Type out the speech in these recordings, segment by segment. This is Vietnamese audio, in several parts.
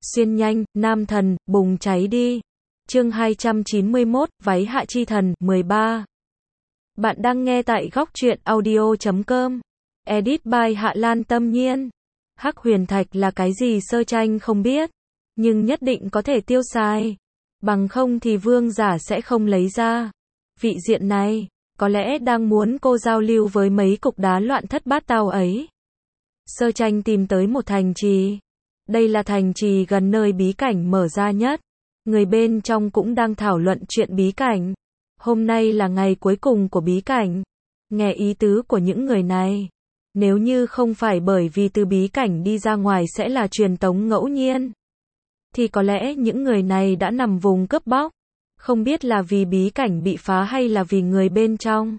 Xuyên nhanh, nam thần, bùng cháy đi. Chương 291, váy hạ chi thần, 13. Bạn đang nghe tại góc truyện audio.com. Edit by Hạ Lan Tâm Nhiên. Hắc huyền thạch là cái gì Sơ Tranh không biết, nhưng nhất định có thể tiêu xài. Bằng không thì vương giả sẽ không lấy ra. Vị diện này, có lẽ đang muốn cô giao lưu với mấy cục đá loạn thất bát tao ấy. Sơ Tranh tìm tới một thành trì. Đây là thành trì gần nơi bí cảnh mở ra nhất. Người bên trong cũng đang thảo luận chuyện bí cảnh. Hôm nay là ngày cuối cùng của bí cảnh. Nghe ý tứ của những người này, nếu như không phải bởi vì từ bí cảnh đi ra ngoài sẽ là truyền tống ngẫu nhiên, thì có lẽ những người này đã nằm vùng cướp bóc. Không biết là vì bí cảnh bị phá hay là vì người bên trong.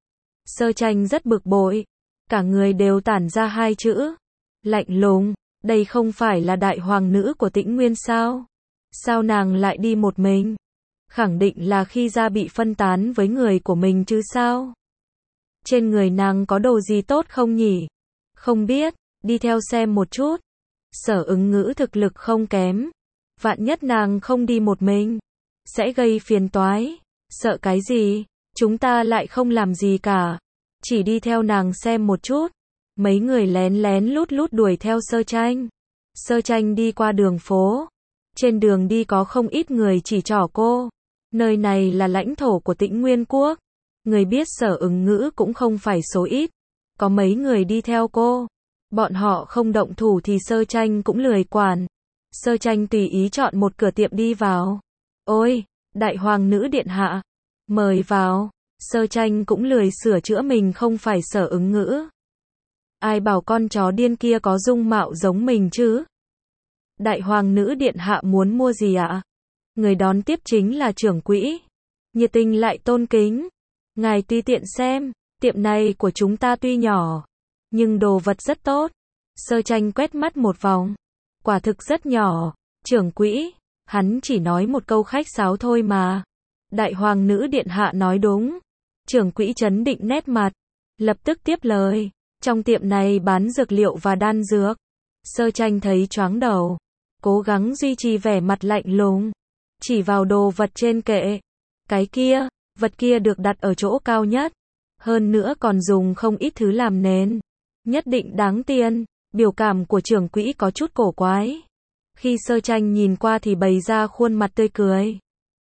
Sơ Tranh rất bực bội. Cả người đều tản ra hai chữ: lạnh lùng. Đây không phải là đại hoàng nữ của Tĩnh Nguyên sao? Sao nàng lại đi một mình? Khẳng định là khi ra bị phân tán với người của mình chứ sao? Trên người nàng có đồ gì tốt không nhỉ? Không biết, đi theo xem một chút. Sở Ứng Ngữ thực lực không kém. Vạn nhất nàng không đi một mình, sẽ gây phiền toái. Sợ cái gì? Chúng ta lại không làm gì cả. Chỉ đi theo nàng xem một chút. Mấy người lén lén lút lút đuổi theo Sơ Tranh. Sơ Tranh đi qua đường phố. Trên đường đi có không ít người chỉ trỏ cô. Nơi này là lãnh thổ của Tĩnh Nguyên Quốc. Người biết Sở Ứng Ngữ cũng không phải số ít. Có mấy người đi theo cô. Bọn họ không động thủ thì Sơ Tranh cũng lười quản. Sơ Tranh tùy ý chọn một cửa tiệm đi vào. Ôi, đại hoàng nữ điện hạ, mời vào. Sơ Tranh cũng lười sửa chữa mình không phải Sở Ứng Ngữ. Ai bảo con chó điên kia có dung mạo giống mình chứ? Đại hoàng nữ điện hạ muốn mua gì ạ? Người đón tiếp chính là trưởng quỹ. Nhiệt tình lại tôn kính. Ngài tùy tiện xem, tiệm này của chúng ta tuy nhỏ, nhưng đồ vật rất tốt. Sơ Tranh quét mắt một vòng. Quả thực rất nhỏ. Trưởng quỹ, hắn chỉ nói một câu khách sáo thôi mà. Đại hoàng nữ điện hạ nói đúng. Trưởng quỹ trấn định nét mặt, lập tức tiếp lời. Trong tiệm này bán dược liệu và đan dược. Sơ Tranh thấy choáng đầu, cố gắng duy trì vẻ mặt lạnh lùng, chỉ vào đồ vật trên kệ. Cái kia, vật kia được đặt ở chỗ cao nhất, hơn nữa còn dùng không ít thứ làm nền, nhất định đáng tiền. Biểu cảm của trưởng quỹ có chút cổ quái. Khi Sơ Tranh nhìn qua thì bày ra khuôn mặt tươi cười.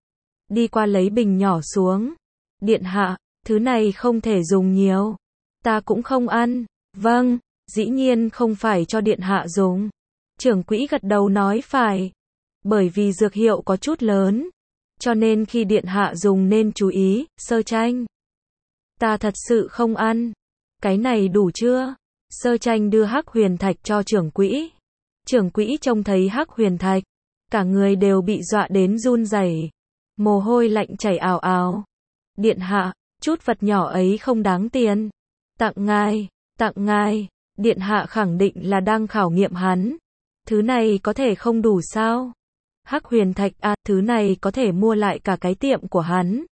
Đi qua lấy bình nhỏ xuống. Điện hạ, thứ này không thể dùng nhiều. Ta cũng không ăn. Vâng, dĩ nhiên không phải cho điện hạ dùng. Trưởng quỹ gật đầu nói phải. Bởi vì dược hiệu có chút lớn, cho nên khi điện hạ dùng nên chú ý. Sơ Tranh, ta thật sự không ăn. Cái này đủ chưa? Sơ Tranh đưa hắc huyền thạch cho trưởng quỹ. Trưởng quỹ trông thấy hắc huyền thạch, cả người đều bị dọa đến run rẩy, mồ hôi lạnh chảy ào ào. Điện hạ, chút vật nhỏ ấy không đáng tiền. Tặng ngài, tặng ngài. Điện hạ khẳng định là đang khảo nghiệm hắn. Thứ này có thể không đủ sao? Hắc huyền thạch à, thứ này có thể mua lại cả cái tiệm của hắn.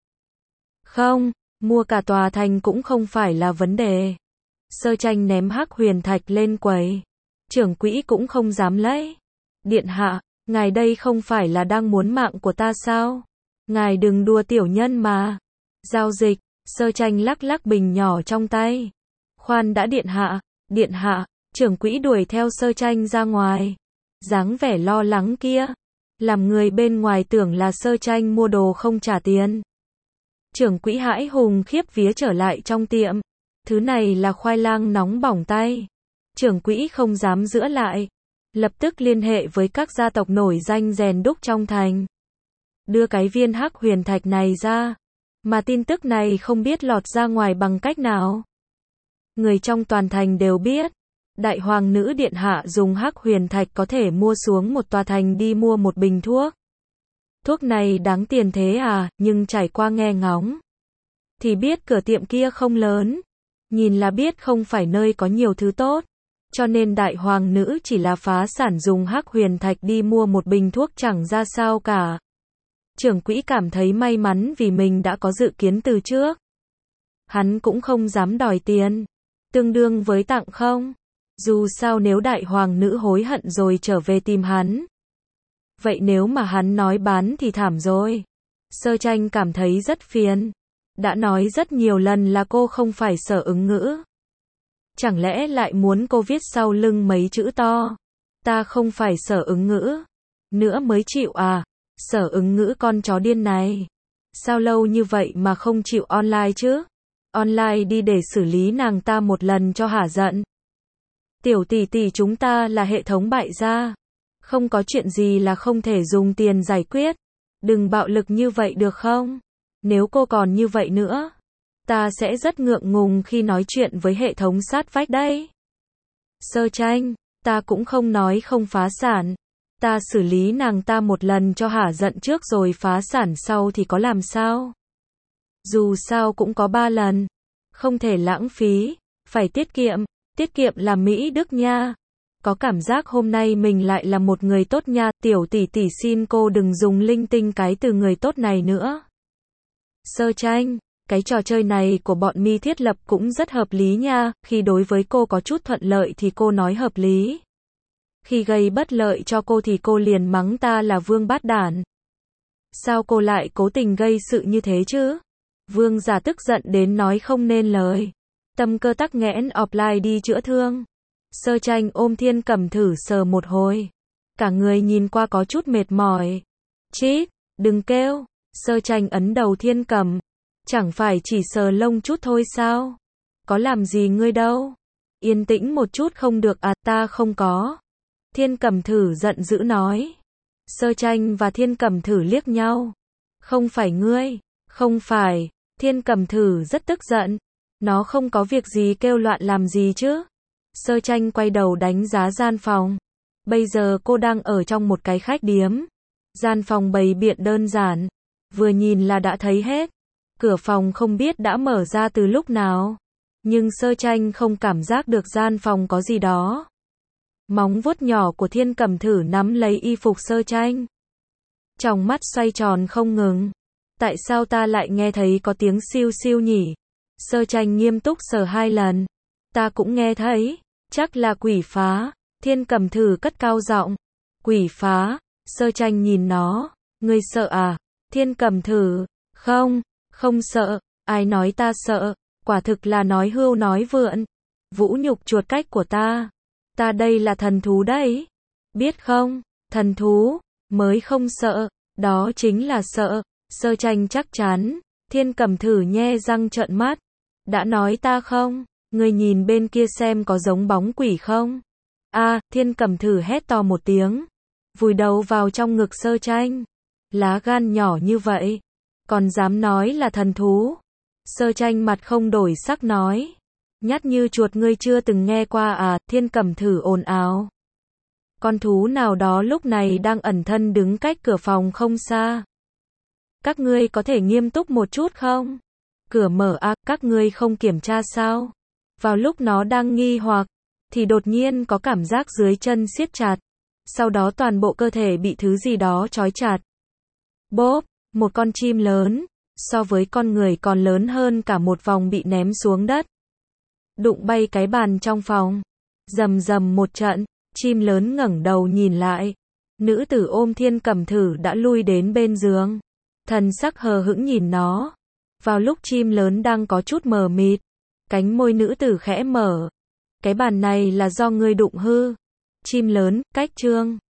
Không, mua cả tòa thành cũng không phải là vấn đề. Sơ Tranh ném hắc huyền thạch lên quầy. Trưởng quỹ cũng không dám lấy. Điện hạ, ngài đây không phải là đang muốn mạng của ta sao? Ngài đừng đùa tiểu nhân mà. Giao dịch. Sơ Tranh lắc lắc bình nhỏ trong tay. Khoan đã điện hạ. Điện hạ. Trưởng quỹ đuổi theo Sơ Tranh ra ngoài. Dáng vẻ lo lắng kia, làm người bên ngoài tưởng là Sơ Tranh mua đồ không trả tiền. Trưởng quỹ hãi hùng khiếp vía trở lại trong tiệm. Thứ này là khoai lang nóng bỏng tay. Trưởng quỹ không dám giữa lại. Lập tức liên hệ với các gia tộc nổi danh rèn đúc trong thành. Đưa cái viên hắc huyền thạch này ra. Mà tin tức này không biết lọt ra ngoài bằng cách nào. Người trong toàn thành đều biết. Đại hoàng nữ điện hạ dùng hắc huyền thạch có thể mua xuống một tòa thành đi mua một bình thuốc. Thuốc này đáng tiền thế à, nhưng trải qua nghe ngóng thì biết cửa tiệm kia không lớn. Nhìn là biết không phải nơi có nhiều thứ tốt. Cho nên đại hoàng nữ chỉ là phá sản dùng hắc huyền thạch đi mua một bình thuốc chẳng ra sao cả. Trưởng quỹ cảm thấy may mắn vì mình đã có dự kiến từ trước. Hắn cũng không dám đòi tiền. Tương đương với tặng không. Dù sao nếu đại hoàng nữ hối hận rồi trở về tìm hắn, Vậy nếu mà hắn nói bán thì thảm rồi. Sơ Tranh cảm thấy rất phiền. Đã nói rất nhiều lần là cô không phải Sở Ứng Ngữ. Chẳng lẽ lại muốn cô viết sau lưng mấy chữ to? Ta không phải Sở Ứng Ngữ. Nữa mới chịu à? Sở Ứng Ngữ con chó điên này. Sao lâu như vậy mà không chịu online chứ? Online đi để xử lý nàng ta một lần cho hả giận. Tiểu tỷ tỷ chúng ta là hệ thống bại gia. Không có chuyện gì là không thể dùng tiền giải quyết. Đừng bạo lực như vậy được không? Nếu cô còn như vậy nữa, ta sẽ rất ngượng ngùng khi nói chuyện với hệ thống sát vách đấy. Sơ Tranh, ta cũng không nói không phá sản. Ta xử lý nàng ta một lần cho hả giận trước rồi phá sản sau thì có làm sao? Dù sao cũng có 3 lần. Không thể lãng phí, phải tiết kiệm là Mỹ Đức nha. Có cảm giác hôm nay mình lại là một người tốt nha, tiểu tỷ tỷ xin cô đừng dùng linh tinh cái từ người tốt này nữa. Sơ Tranh, cái trò chơi này của bọn mi thiết lập cũng rất hợp lý nha, khi đối với cô có chút thuận lợi thì cô nói hợp lý. Khi gây bất lợi cho cô thì cô liền mắng ta là vương bát đản. Sao cô lại cố tình gây sự như thế chứ? Vương giả tức giận đến nói không nên lời. Tâm cơ tắc nghẽn offline đi chữa thương. Sơ Tranh ôm Thiên Cầm thử sờ một hồi. Cả người nhìn qua có chút mệt mỏi. Chít, đừng kêu. Sơ Tranh ấn đầu Thiên Cầm. Chẳng phải chỉ sờ lông chút thôi sao? Có làm gì ngươi đâu? Yên tĩnh một chút không được à, ta không có. Thiên Cầm thử giận dữ nói. Sơ Tranh và Thiên Cầm thử liếc nhau. Không phải ngươi, không phải. Thiên Cầm thử rất tức giận. Nó không có việc gì kêu loạn làm gì chứ? Sơ Tranh quay đầu đánh giá gian phòng. Bây giờ cô đang ở trong một cái khách điếm. Gian phòng bày biện đơn giản. Vừa nhìn là đã thấy hết. Cửa phòng không biết đã mở ra từ lúc nào. Nhưng Sơ Tranh không cảm giác được gian phòng có gì đó. Móng vuốt nhỏ của Thiên Cầm thử nắm lấy y phục Sơ Tranh. Tròng mắt xoay tròn không ngừng. Tại sao ta lại nghe thấy có tiếng siêu siêu nhỉ? Sơ Tranh nghiêm túc sờ 2 lần. Ta cũng nghe thấy. Chắc là quỷ phá. Thiên Cầm thử cất cao giọng. Quỷ phá. Sơ Tranh nhìn nó. Ngươi sợ à? Thiên Cầm thử. Không, không sợ. Ai nói ta sợ? Quả thực là nói hưu nói vượn. Vũ nhục chuột cách của ta. Ta đây là thần thú đấy. Biết không? Thần thú. Mới không sợ. Đó chính là sợ. Sơ Tranh chắc chắn. Thiên Cầm thử nhe răng trợn mắt. Đã nói ta không? Ngươi nhìn bên kia xem có giống bóng quỷ không? A, Thiên Cầm thử hét to một tiếng. Vùi đầu vào trong ngực Sơ Tranh. Lá gan nhỏ như vậy. Còn dám nói là thần thú. Sơ Tranh mặt không đổi sắc nói. Nhát như chuột ngươi chưa từng nghe qua à? Thiên Cầm thử ồn ào. Con thú nào đó lúc này đang ẩn thân đứng cách cửa phòng không xa. Các ngươi có thể nghiêm túc một chút không? Cửa mở à, các ngươi không kiểm tra sao? Vào lúc nó đang nghi hoặc, thì đột nhiên có cảm giác dưới chân siết chặt. Sau đó toàn bộ cơ thể bị thứ gì đó trói chặt. Bốp, một con chim lớn, so với con người còn lớn hơn cả một vòng bị ném xuống đất. Đụng bay cái bàn trong phòng. Rầm rầm một trận, chim lớn ngẩng đầu nhìn lại. Nữ tử ôm Thiên Cầm thử đã lui đến bên giường. Thần sắc hờ hững nhìn nó. Vào lúc chim lớn đang có chút mờ mịt, cánh môi nữ tử khẽ mở. Cái bàn này là do ngươi đụng hư. Chim lớn, cách trương.